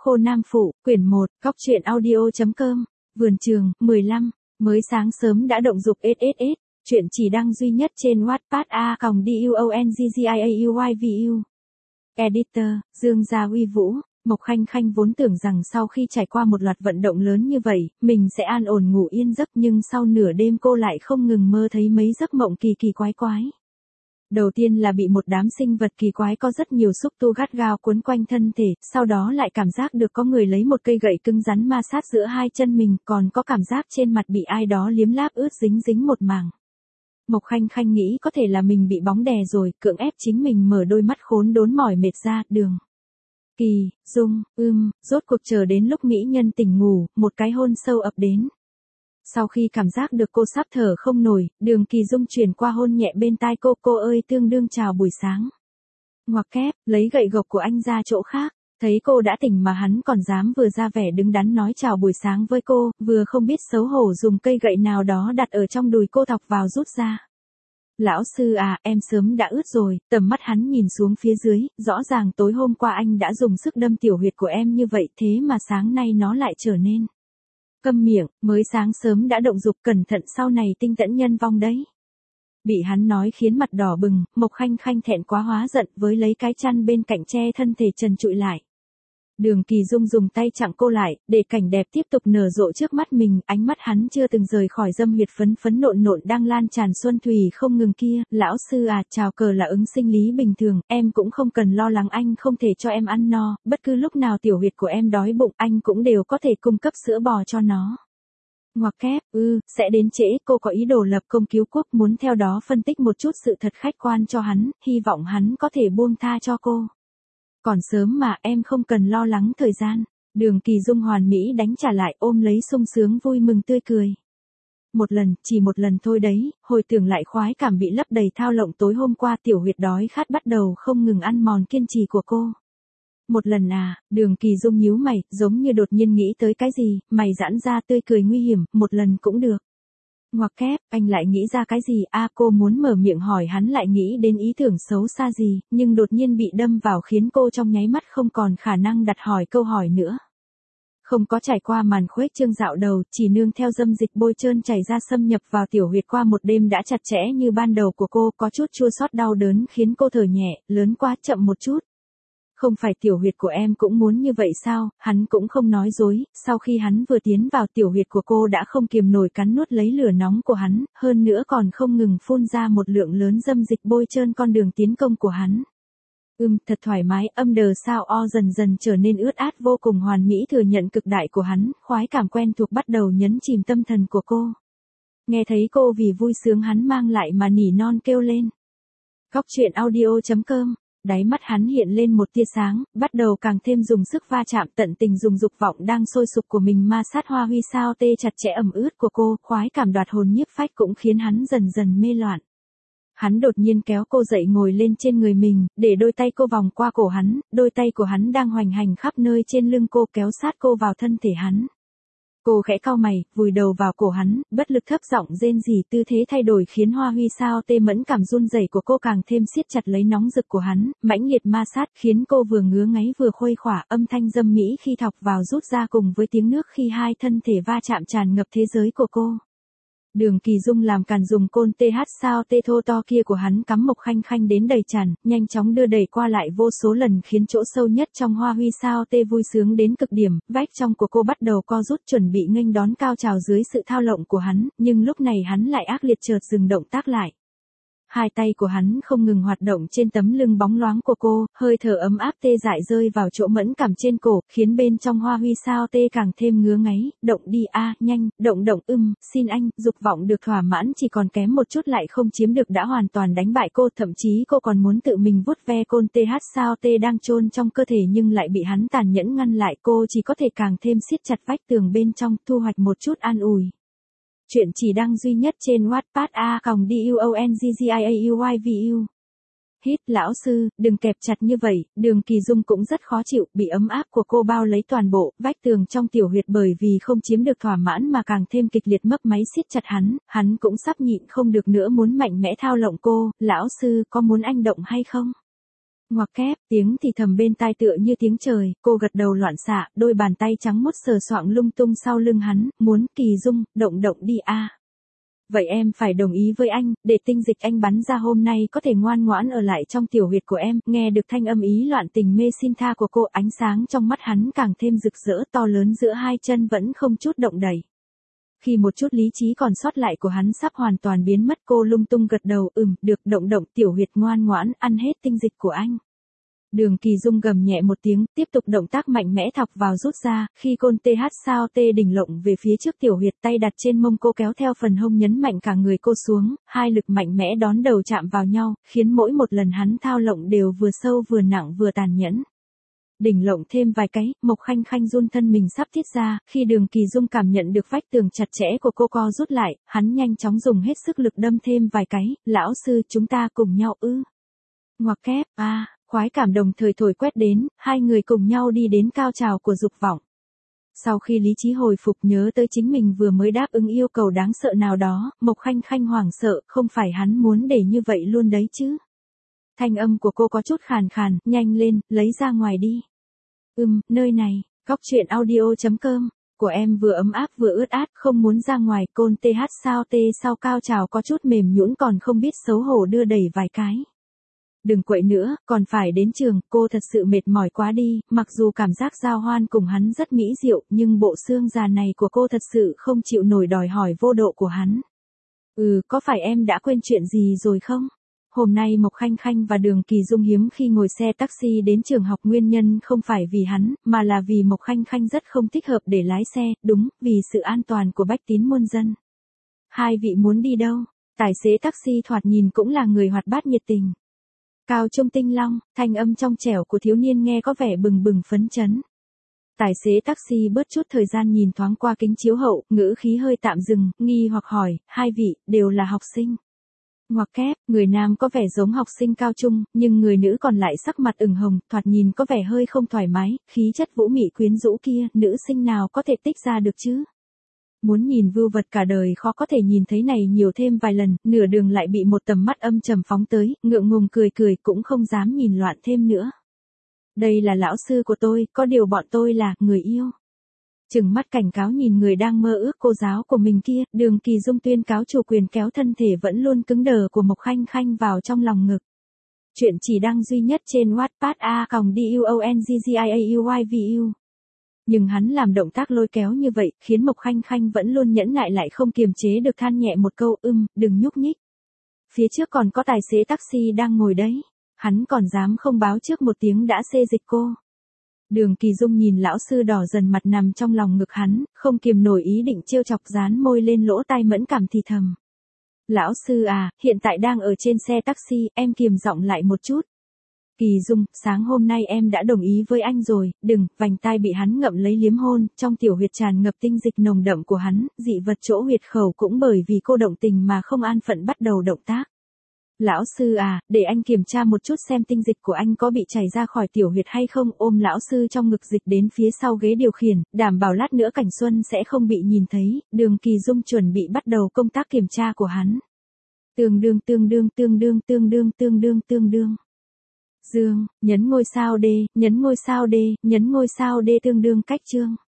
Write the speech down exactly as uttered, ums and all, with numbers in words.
khô Nam Phụ, quyển một, góc truyện audio.com, vườn trường, mười lăm, mới sáng sớm đã động dục ét ét ét, chuyện chỉ đăng duy nhất trên Wattpad a còng duongziauivu. Editor, Dương Gia Uy Vũ. Mộc Khanh Khanh vốn tưởng rằng sau khi trải qua một loạt vận động lớn như vậy, mình sẽ an ổn ngủ yên giấc, nhưng sau nửa đêm cô lại không ngừng mơ thấy mấy giấc mộng kỳ kỳ quái quái. Đầu tiên là bị một đám sinh vật kỳ quái có rất nhiều xúc tu gắt gao quấn quanh thân thể, sau đó lại cảm giác được có người lấy một cây gậy cứng rắn ma sát giữa hai chân mình, còn có cảm giác trên mặt bị ai đó liếm láp ướt dính dính một mảng. Mộc Khanh Khanh nghĩ có thể là mình bị bóng đè rồi, cưỡng ép chính mình mở đôi mắt khốn đốn mỏi mệt ra. Đường Kỳ Dung, ưm, rốt cuộc chờ đến lúc mỹ nhân tỉnh ngủ, một cái hôn sâu ập đến. Sau khi cảm giác được cô sắp thở không nổi, Đường Kỳ Dung chuyển qua hôn nhẹ bên tai cô. Cô ơi, tương đương chào buổi sáng. Ngoặc kép, lấy gậy gộc của anh ra chỗ khác. Thấy cô đã tỉnh mà hắn còn dám vừa ra vẻ đứng đắn nói chào buổi sáng với cô, vừa không biết xấu hổ dùng cây gậy nào đó đặt ở trong đùi cô thọc vào rút ra. Lão sư à, em sớm đã ướt rồi. Tầm mắt hắn nhìn xuống phía dưới, rõ ràng tối hôm qua anh đã dùng sức đâm tiểu huyệt của em như vậy, thế mà sáng nay nó lại trở nên. Câm miệng, mới sáng sớm đã động dục, cẩn thận sau này tinh tẫn nhân vong đấy. Bị hắn nói khiến mặt đỏ bừng, Mộc Khanh Khanh thẹn quá hóa giận với lấy cái chăn bên cạnh che thân thể trần trụi lại. Đường Kỳ Dung dùng tay chặn cô lại, để cảnh đẹp tiếp tục nở rộ trước mắt mình, ánh mắt hắn chưa từng rời khỏi dâm huyệt phấn phấn nộn nộn đang lan tràn xuân thủy không ngừng kia. Lão sư à, chào cờ là ứng sinh lý bình thường, em cũng không cần lo lắng anh không thể cho em ăn no, bất cứ lúc nào tiểu huyệt của em đói bụng anh cũng đều có thể cung cấp sữa bò cho nó. Ngoặc kép, ư, sẽ đến trễ. Cô có ý đồ lập công cứu quốc, muốn theo đó phân tích một chút sự thật khách quan cho hắn, hy vọng hắn có thể buông tha cho cô. Còn sớm mà, em không cần lo lắng thời gian. Đường Kỳ Dung hoàn mỹ đánh trả lại, ôm lấy sung sướng vui mừng tươi cười. Một lần, chỉ một lần thôi đấy, hồi tưởng lại khoái cảm bị lấp đầy thao lộng tối hôm qua, tiểu huyệt đói khát bắt đầu không ngừng ăn mòn kiên trì của cô. Một lần à, Đường Kỳ Dung nhíu mày, giống như đột nhiên nghĩ tới cái gì, mày giãn ra tươi cười nguy hiểm, một lần cũng được. Ngoặc kép, anh lại nghĩ ra cái gì? A à, cô muốn mở miệng hỏi hắn lại nghĩ đến ý tưởng xấu xa gì, nhưng đột nhiên bị đâm vào khiến cô trong nháy mắt không còn khả năng đặt hỏi câu hỏi nữa. Không có trải qua màn khuếch trương dạo đầu, chỉ nương theo dâm dịch bôi trơn chảy ra xâm nhập vào tiểu huyệt qua một đêm đã chặt chẽ như ban đầu của cô, có chút chua xót đau đớn khiến cô thở nhẹ, lớn quá, chậm một chút. Không phải tiểu huyệt của em cũng muốn như vậy sao? Hắn cũng không nói dối, sau khi hắn vừa tiến vào tiểu huyệt của cô đã không kiềm nổi cắn nuốt lấy lửa nóng của hắn, hơn nữa còn không ngừng phun ra một lượng lớn dâm dịch bôi trơn con đường tiến công của hắn. Ừm, thật thoải mái, âm đờ sao o dần dần trở nên ướt át vô cùng hoàn mỹ thừa nhận cực đại của hắn, khoái cảm quen thuộc bắt đầu nhấn chìm tâm thần của cô. Nghe thấy cô vì vui sướng hắn mang lại mà nỉ non kêu lên. Góc truyện audio.com. Đáy mắt hắn hiện lên một tia sáng, bắt đầu càng thêm dùng sức va chạm, tận tình dùng dục vọng đang sôi sục của mình ma sát hoa huy sao tê chặt chẽ ẩm ướt của cô, khoái cảm đoạt hồn nhiếp phách cũng khiến hắn dần dần mê loạn. Hắn đột nhiên kéo cô dậy ngồi lên trên người mình, để đôi tay cô vòng qua cổ hắn, đôi tay của hắn đang hoành hành khắp nơi trên lưng cô kéo sát cô vào thân thể hắn. Cô khẽ cau mày, vùi đầu vào cổ hắn, bất lực thấp giọng rên rỉ, tư thế thay đổi khiến hoa huy sao tê mẫn cảm run rẩy của cô càng thêm siết chặt lấy nóng rực của hắn, mãnh liệt ma sát khiến cô vừa ngứa ngáy vừa khuây khỏa, âm thanh dâm mỹ khi thọc vào rút ra cùng với tiếng nước khi hai thân thể va chạm tràn ngập thế giới của cô. Đường Kỳ Dung làm càn dùng côn th sao tê thô to kia của hắn cắm Mộc Khanh Khanh đến đầy tràn, nhanh chóng đưa đẩy qua lại vô số lần khiến chỗ sâu nhất trong hoa huy sao tê vui sướng đến cực điểm, vách trong của cô bắt đầu co rút chuẩn bị nghênh đón cao trào dưới sự thao lộng của hắn, nhưng lúc này hắn lại ác liệt chợt dừng động tác lại. Hai tay của hắn không ngừng hoạt động trên tấm lưng bóng loáng của cô, hơi thở ấm áp tê dại rơi vào chỗ mẫn cảm trên cổ, khiến bên trong hoa huy sao tê càng thêm ngứa ngáy. Động đi a, à, nhanh, động động, ưm, xin anh. Dục vọng được thỏa mãn chỉ còn kém một chút lại không chiếm được đã hoàn toàn đánh bại cô, thậm chí cô còn muốn tự mình vuốt ve côn th sao tê đang chôn trong cơ thể nhưng lại bị hắn tàn nhẫn ngăn lại, cô chỉ có thể càng thêm siết chặt vách tường bên trong, thu hoạch một chút an ủi. Chuyện chỉ đăng duy nhất trên Wattpad a còng duongziauivu. Hít, lão sư, đừng kẹp chặt như vậy. Đường Kỳ Dung cũng rất khó chịu, bị ấm áp của cô bao lấy toàn bộ, vách tường trong tiểu huyệt bởi vì không chiếm được thỏa mãn mà càng thêm kịch liệt mấp máy siết chặt hắn, hắn cũng sắp nhịn không được nữa muốn mạnh mẽ thao lộng cô. Lão sư, có muốn anh động hay không? Ngoặc kép, tiếng thì thầm bên tai tựa như tiếng trời, cô gật đầu loạn xạ, đôi bàn tay trắng muốt sờ soạng lung tung sau lưng hắn, muốn, Kỳ Dung, động động đi a. Vậy em phải đồng ý với anh, để tinh dịch anh bắn ra hôm nay có thể ngoan ngoãn ở lại trong tiểu huyệt của em, nghe được thanh âm ý loạn tình mê xin tha của cô, ánh sáng trong mắt hắn càng thêm rực rỡ, to lớn giữa hai chân vẫn không chút động đẩy. Khi một chút lý trí còn sót lại của hắn sắp hoàn toàn biến mất, cô lung tung gật đầu, ừm, được, động động, tiểu huyệt ngoan ngoãn, ăn hết tinh dịch của anh. Đường Kỳ Dung gầm nhẹ một tiếng, tiếp tục động tác mạnh mẽ thọc vào rút ra, khi côn th sao tê đỉnh lộng về phía trước tiểu huyệt, tay đặt trên mông cô kéo theo phần hông nhấn mạnh cả người cô xuống, hai lực mạnh mẽ đón đầu chạm vào nhau, khiến mỗi một lần hắn thao lộng đều vừa sâu vừa nặng vừa tàn nhẫn. Đỉnh lộng thêm vài cái, Mộc Khanh Khanh run thân mình sắp tiết ra, khi Đường Kỳ Dung cảm nhận được vách tường chặt chẽ của cô co rút lại, hắn nhanh chóng dùng hết sức lực đâm thêm vài cái, lão sư chúng ta cùng nhau ư. Ngoặc kép, a, à, khoái cảm đồng thời thổi quét đến, hai người cùng nhau đi đến cao trào của dục vọng. Sau khi lý trí hồi phục nhớ tới chính mình vừa mới đáp ứng yêu cầu đáng sợ nào đó, Mộc Khanh Khanh hoảng sợ, không phải hắn muốn để như vậy luôn đấy chứ. Thanh âm của cô có chút khàn khàn, nhanh lên, lấy ra ngoài đi. Ừm, nơi này, góc truyện audio chấm com, của em vừa ấm áp vừa ướt át, không muốn ra ngoài, côn th sao tê sau cao trào có chút mềm nhũn còn không biết xấu hổ đưa đẩy vài cái. Đừng quậy nữa, còn phải đến trường, cô thật sự mệt mỏi quá đi, mặc dù cảm giác giao hoan cùng hắn rất mỹ diệu, nhưng bộ xương già này của cô thật sự không chịu nổi đòi hỏi vô độ của hắn. Ừ, có phải em đã quên chuyện gì rồi không? Hôm nay Mộc Khanh Khanh và Đường Kỳ Dung hiếm khi ngồi xe taxi đến trường học, nguyên nhân không phải vì hắn, mà là vì Mộc Khanh Khanh rất không thích hợp để lái xe, đúng, vì sự an toàn của bách tín muôn dân. Hai vị muốn đi đâu? Tài xế taxi thoạt nhìn cũng là người hoạt bát nhiệt tình. Cao Trung Tinh Long, thanh âm trong trẻo của thiếu niên nghe có vẻ bừng bừng phấn chấn. Tài xế taxi bớt chút thời gian nhìn thoáng qua kính chiếu hậu, ngữ khí hơi tạm dừng, nghi hoặc hỏi, hai vị, đều là học sinh. Ngoặc kép, người nam có vẻ giống học sinh cao trung, nhưng người nữ còn lại sắc mặt ửng hồng, thoạt nhìn có vẻ hơi không thoải mái, khí chất vũ mị quyến rũ kia, nữ sinh nào có thể tích ra được chứ? Muốn nhìn vưu vật cả đời khó có thể nhìn thấy này nhiều thêm vài lần, nửa đường lại bị một tầm mắt âm trầm phóng tới, ngượng ngùng cười cười cũng không dám nhìn loạn thêm nữa. Đây là lão sư của tôi, có điều bọn tôi là người yêu. Chừng mắt cảnh cáo nhìn người đang mơ ước cô giáo của mình kia, Đường Kỳ Dung tuyên cáo chủ quyền kéo thân thể vẫn luôn cứng đờ của Mộc Khanh Khanh vào trong lòng ngực. Chuyện chỉ đăng duy nhất trên Wattpad a còng duonggiauyvu. Nhưng hắn làm động tác lôi kéo như vậy, khiến Mộc Khanh Khanh vẫn luôn nhẫn nại lại không kiềm chế được than nhẹ một câu, ưm, đừng nhúc nhích. Phía trước còn có tài xế taxi đang ngồi đấy. Hắn còn dám không báo trước một tiếng đã xê dịch cô. Đường Kỳ Dung nhìn lão sư đỏ dần mặt nằm trong lòng ngực hắn, không kiềm nổi ý định trêu chọc dán môi lên lỗ tai mẫn cảm thì thầm. Lão sư à, hiện tại đang ở trên xe taxi, em kiềm giọng lại một chút. Kỳ Dung, sáng hôm nay em đã đồng ý với anh rồi, đừng, vành tai bị hắn ngậm lấy liếm hôn, trong tiểu huyệt tràn ngập tinh dịch nồng đậm của hắn, dị vật chỗ huyệt khẩu cũng bởi vì cô động tình mà không an phận bắt đầu động tác. Lão sư à, để anh kiểm tra một chút xem tinh dịch của anh có bị chảy ra khỏi tiểu huyệt hay không, ôm lão sư trong ngực dịch đến phía sau ghế điều khiển, đảm bảo lát nữa Cảnh Xuân sẽ không bị nhìn thấy, Đường Kỳ Dung chuẩn bị bắt đầu công tác kiểm tra của hắn. Tương đương tương đương tương đương tương đương tương đương tương đương. Dương, nhấn ngôi sao D, nhấn ngôi sao D, nhấn ngôi sao D tương đương cách chương.